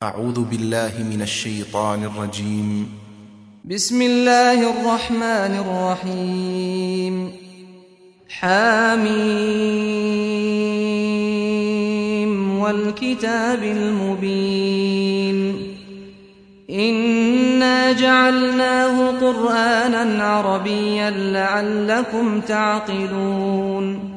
أعوذ بالله من الشيطان الرجيم. بسم الله الرحمن الرحيم. حميم والكتاب المبين. إنا جعلناه قرآنا عربيا لعلكم تعقلون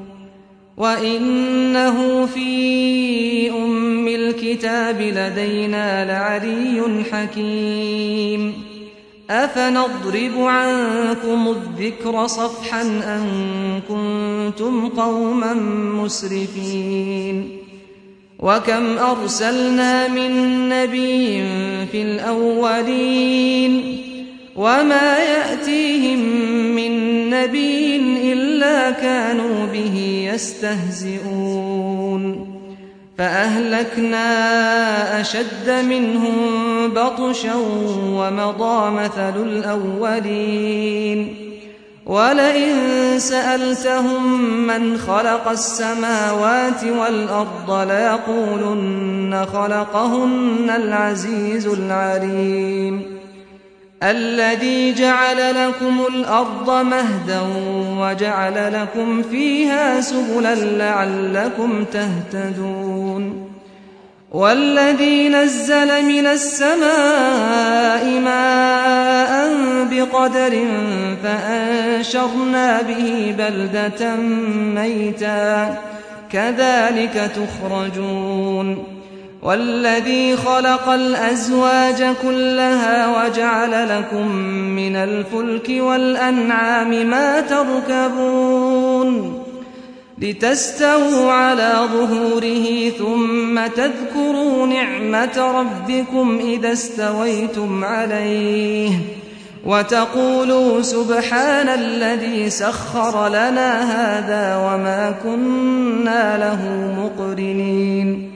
وإنه في أم الكتاب لدينا لعلي حكيم. أفنضرب عنكم الذكر صفحا أن كنتم قوما مسرفين. وكم أرسلنا من نبي في الأولين وما يأتيهم من نبي إلا كانوا به يستهزئون. فأهلكنا أشد منهم بطشا ومضى مثل الأولين. ولئن سألتهم من خلق السماوات والأرض ليقولن خلقهن العزيز العليم. الذي جعل لكم الأرض مهدا وجعل لكم فيها سبلا لعلكم تهتدون. والذي نزل من السماء ماء بقدر فأنشرنا به بلدة ميتا كذلك تخرجون. والذي خلق الأزواج كلها وجعل لكم من الفلك والأنعام ما تركبون لتستووا على ظهوره ثم تذكروا نعمة ربكم إذا استويتم عليه وتقولوا سبحان الذي سخر لنا هذا وما كنا له مقرنين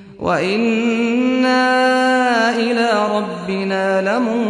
وإنا إلى ربنا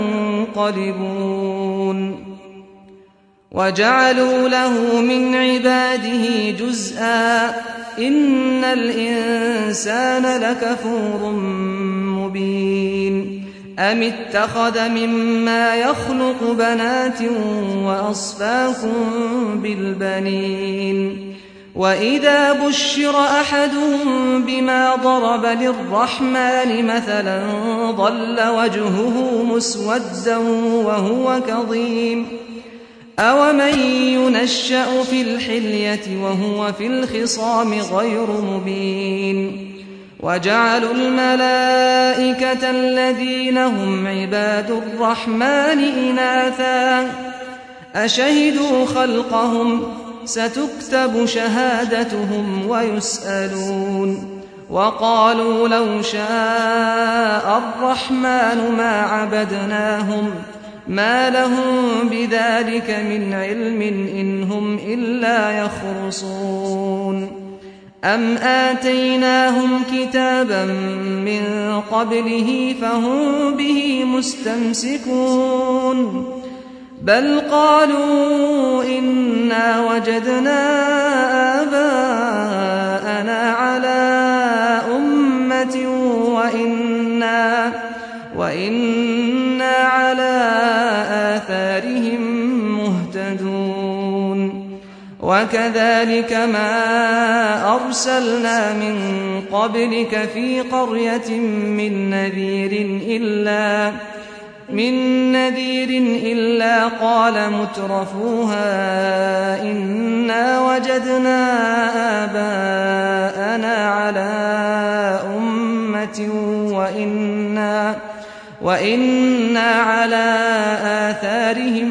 لمنقلبون. وجعلوا له من عباده جزءا إن الإنسان لكفور مبين. أم اتخذ مما يخلق بنات وأصفاكم بالبنين. وإذا بشر أحدهم بما ضرب للرحمن مثلا ظل وجهه مسودا وهو كظيم. أومن ينشأ في الحلية وهو في الخصام غير مبين. وجعلوا الملائكة الذين هم عباد الرحمن إناثا أشهدوا خلقهم ستكتب شهادتهم ويسألون. وقالوا لو شاء الرحمن ما عبدناهم ما لهم بذلك من علم إن هم إلا يخرصون. أم آتيناهم كتابا من قبله فهم به مستمسكون بل قالوا إنا وجدنا آباءنا على أمة وإنا على آثارهم مهتدون. وكذلك ما أرسلنا من قبلك في قرية من نذير إلا قال مترفوها إنا وجدنا آباءنا على أمة وإنا على آثارهم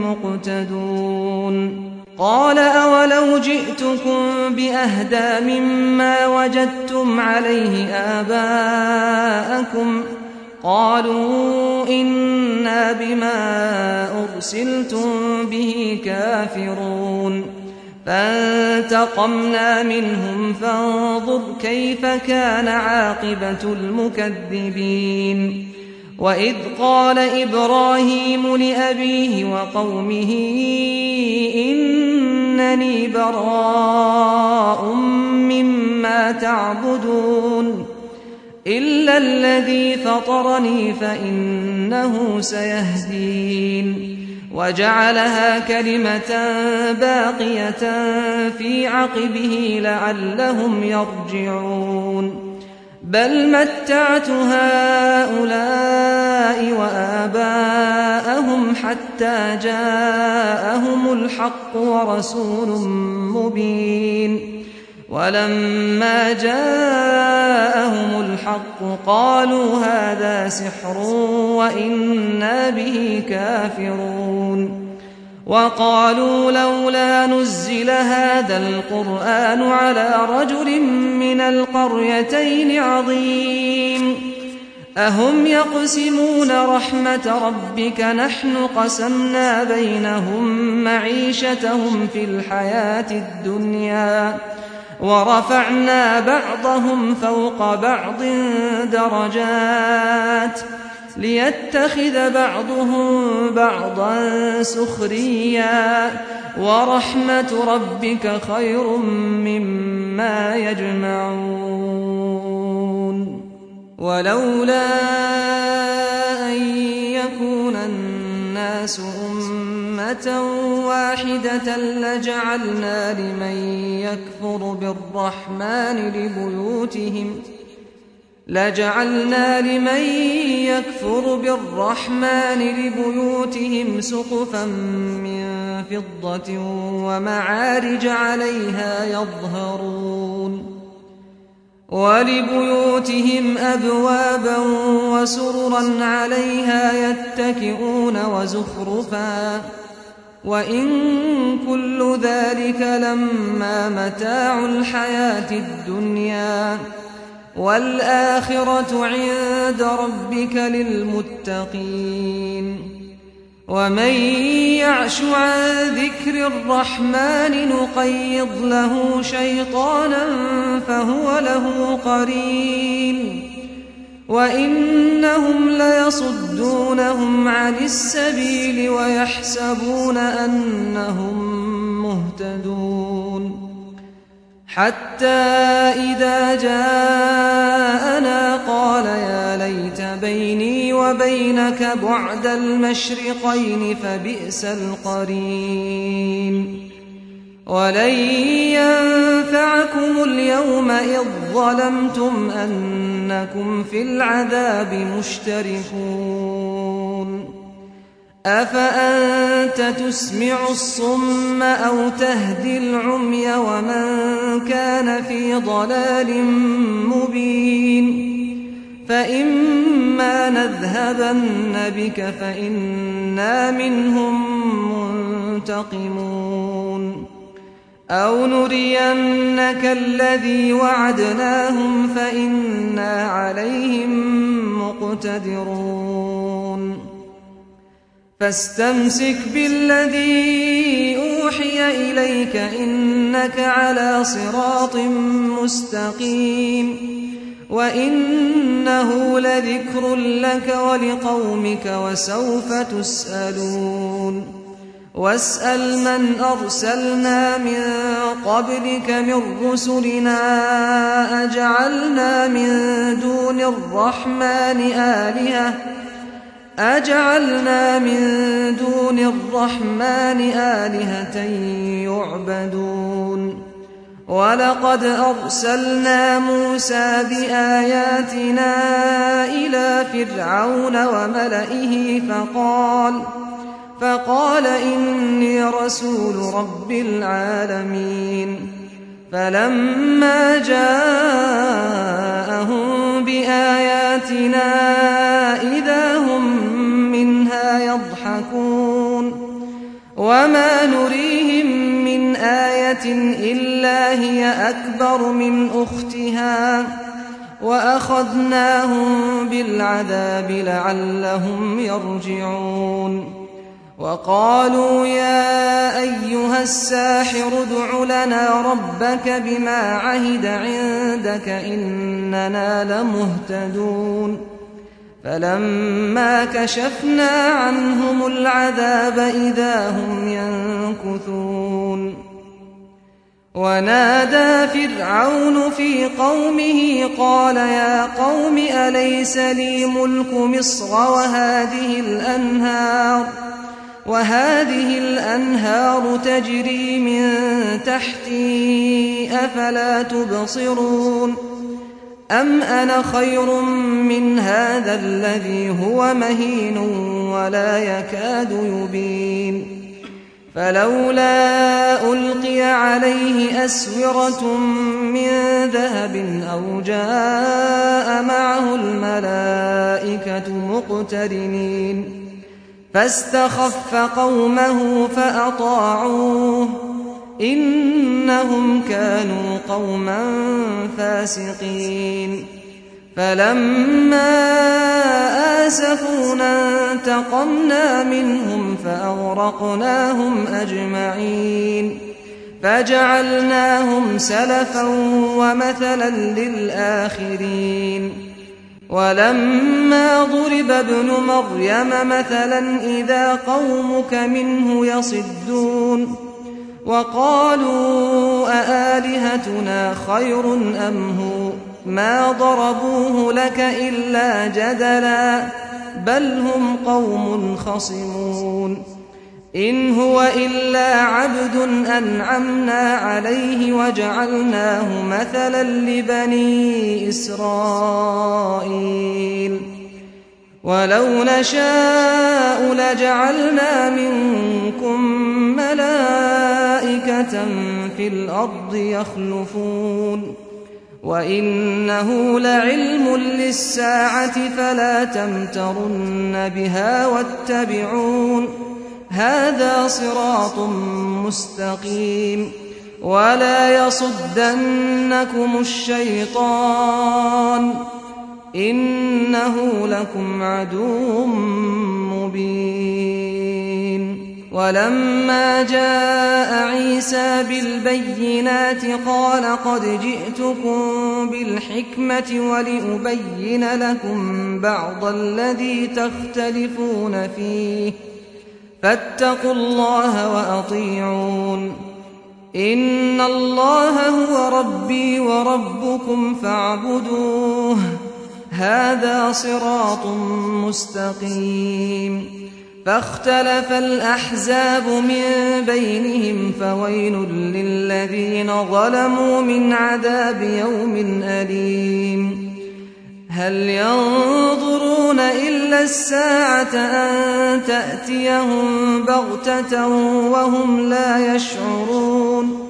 مقتدون. قال أولو جئتكم بأهدى مما وجدتم عليه آباءكم قالوا إنا بما أرسلتم به كافرون. فانتقمنا منهم فانظر كيف كان عاقبة المكذبين. وإذ قال إبراهيم لأبيه وقومه إنني براء مما تعبدون إلا الذي فطرني فإنه سيهدين وجعلها كلمة باقية في عقبه لعلهم يرجعون بل متعت هؤلاء وآباءهم حتى جاءهم الحق ورسول مبين ولما جاءهم الحق قالوا هذا سحر وإنا به كافرون وقالوا لولا نزل هذا القرآن على رجل من القريتين عظيم أهم يقسمون رحمة ربك نحن قسمنا بينهم معيشتهم في الحياة الدنيا ورفعنا بعضهم فوق بعض درجات ليتخذ بعضهم بعضا سخريا ورحمة ربك خير مما يجمعون ولولا أن يكون الناس أمة واحدة لجعلنا لمن يكفر بالرحمن لبيوتهم سقفا من فضة ومعارج عليها يظهرون ولبيوتهم أبوابا وسررا عليها يتكئون وزخرفا وإن كل ذلك لما متاع الحياة الدنيا والآخرة عند ربك للمتقين ومن يعش عن ذكر الرحمن نقيض له شيطانا فهو له قرين وإنهم ليصدونهم عن السبيل ويحسبون أنهم مهتدون حتى إذا جاءنا قال يا ليت بيني وبينك بعد المشرقين فبئس القرين ولن ينفعكم اليوم إذ ظلمتم أنكم في العذاب مشتركون أفأنت تسمع الصم أو تهدي العمي ومن كان في ضلال مبين فإما نذهبن بك فإنا منهم منتقمون أو نرينك الذي وعدناهم فإنا عليهم مقتدرون فاستمسك بالذي أوحي إليك إنك على صراط مستقيم وإنه لذكر لك ولقومك وسوف تسألون واسأل من أرسلنا من قبلك من رسلنا أجعلنا من دون الرحمن آلهة يعبدون ولقد أرسلنا موسى بآياتنا إلى فرعون وملئه فقال إني رسول رب العالمين فلما جاءهم بآياتنا إذا هم منها يضحكون وما نريهم من آية إلا هي أكبر من أختها وأخذناهم بالعذاب لعلهم يرجعون وقالوا يا أيها الساحر ادع لنا ربك بما عهد عندك إننا لمهتدون فلما كشفنا عنهم العذاب إذا هم ينكثون ونادى فرعون في قومه قال يا قوم أليس لي ملك مصر وهذه الأنهار تجري من تحتي أفلا تبصرون أم أنا خير من هذا الذي هو مهين ولا يكاد يبين فلولا ألقي عليه أسورة من ذهب أو جاء معه الملائكة مقترنين فاستخف قومه فأطاعوه إنهم كانوا قوما فاسقين فلما آسفونا انتقمنا منهم فأغرقناهم أجمعين فجعلناهم سلفا ومثلا للآخرين ولما ضرب ابن مريم مثلا إذا قومك منه يصدون وقالوا أآلهتنا خير أم هو ما ضربوه لك إلا جدلا بل هم قوم خصمون إن هو إلا عبد أنعمنا عليه وجعلناه مثلا لبني إسرائيل ولو نشاء لجعلنا منكم ملائكة في الأرض يخلفون وإنه لعلم للساعة فلا تمترن بها واتبعون هذا صراط مستقيم ولا يصدنكم الشيطان إنه لكم عدو مبين ولما جاء عيسى بالبينات قال قد جئتكم بالحكمة ولأبين لكم بعض الذي تختلفون فيه فاتقوا الله وأطيعون إن الله هو ربي وربكم فاعبدوه هذا صراط مستقيم فاختلف الأحزاب من بينهم فويل للذين ظلموا من عذاب يوم أليم هل ينظرون إلا الساعة أن تأتيهم بغتة وهم لا يشعرون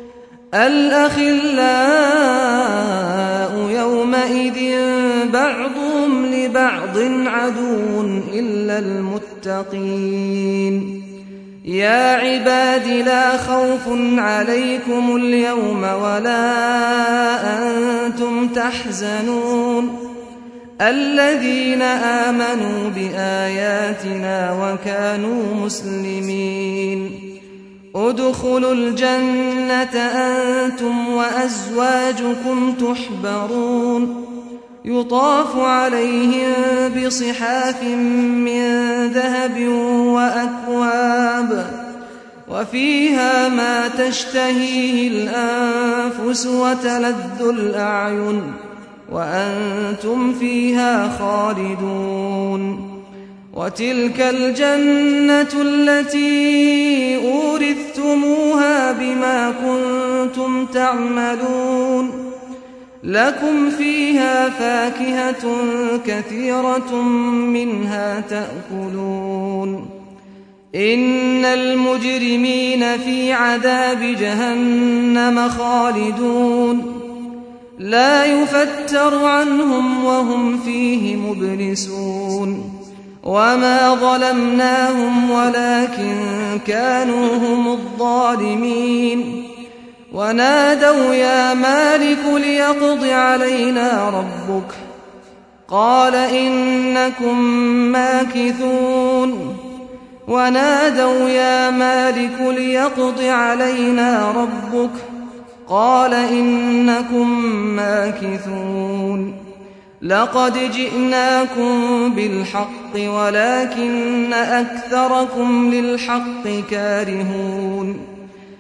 الأخلاء يومئذ بعضهم لبعض عدو إلا المتقين يا عباد لا خوف عليكم اليوم ولا أنتم تحزنون الذين آمنوا بآياتنا وكانوا مسلمين ادخلوا الجنة أنتم وأزواجكم تحبرون يطاف عليهم بصحاف من ذهب وأكواب وفيها ما تشتهيه الأنفس وتلذ الأعين وأنتم فيها خالدون وتلك الجنة التي أورثتموها بما كنتم تعملون لكم فيها فاكهة كثيرة منها تأكلون إن المجرمين في عذاب جهنم خالدون لا يفتر عنهم وهم فيه مبلسون وما ظلمناهم ولكن كانوا هم الظالمين ونادوا يا مالك ليقض علينا ربك قال إنكم ماكثون ونادوا يا مالك ليقض علينا ربك قال إنكم ماكثون لقد جئناكم بالحق ولكن أكثركم للحق كارهون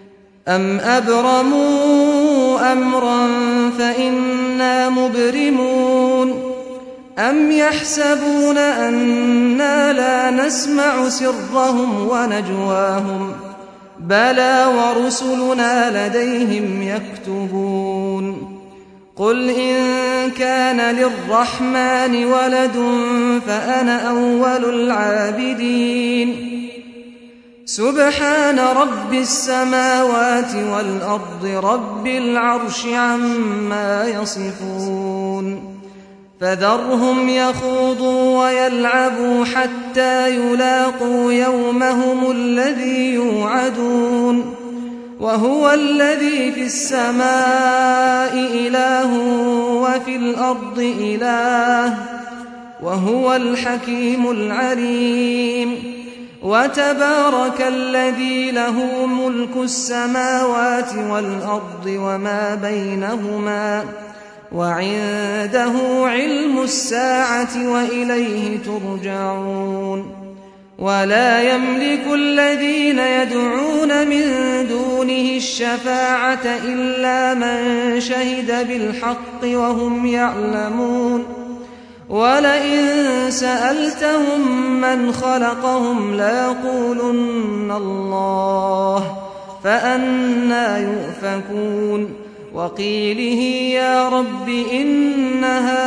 أم أبرموا أمرا فإنا مبرمون أم يحسبون أنا لا نسمع سرهم ونجواهم بلى ورسلنا لديهم يكتبون قل إن كان للرحمن ولد فأنا أول العابدين سبحان رب السماوات والأرض رب العرش عما يصفون فذرهم يخوضوا ويلعبوا حتى يلاقوا يومهم الذي يوعدون وهو الذي في السماء إله وفي الأرض إله وهو الحكيم العليم وتبارك الذي له ملك السماوات والأرض وما بينهما وعنده علم الساعة وإليه ترجعون ولا يملك الذين يدعون من دونه الشفاعة إلا من شهد بالحق وهم يعلمون ولئن سألتهم من خلقهم ليقولن الله فأنى يؤفكون وقيله يا رب إن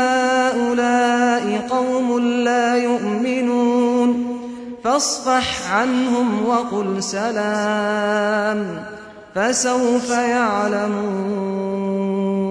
هؤلاء قوم لا يؤمنون فاصفح عنهم وقل سلام فسوف يعلمون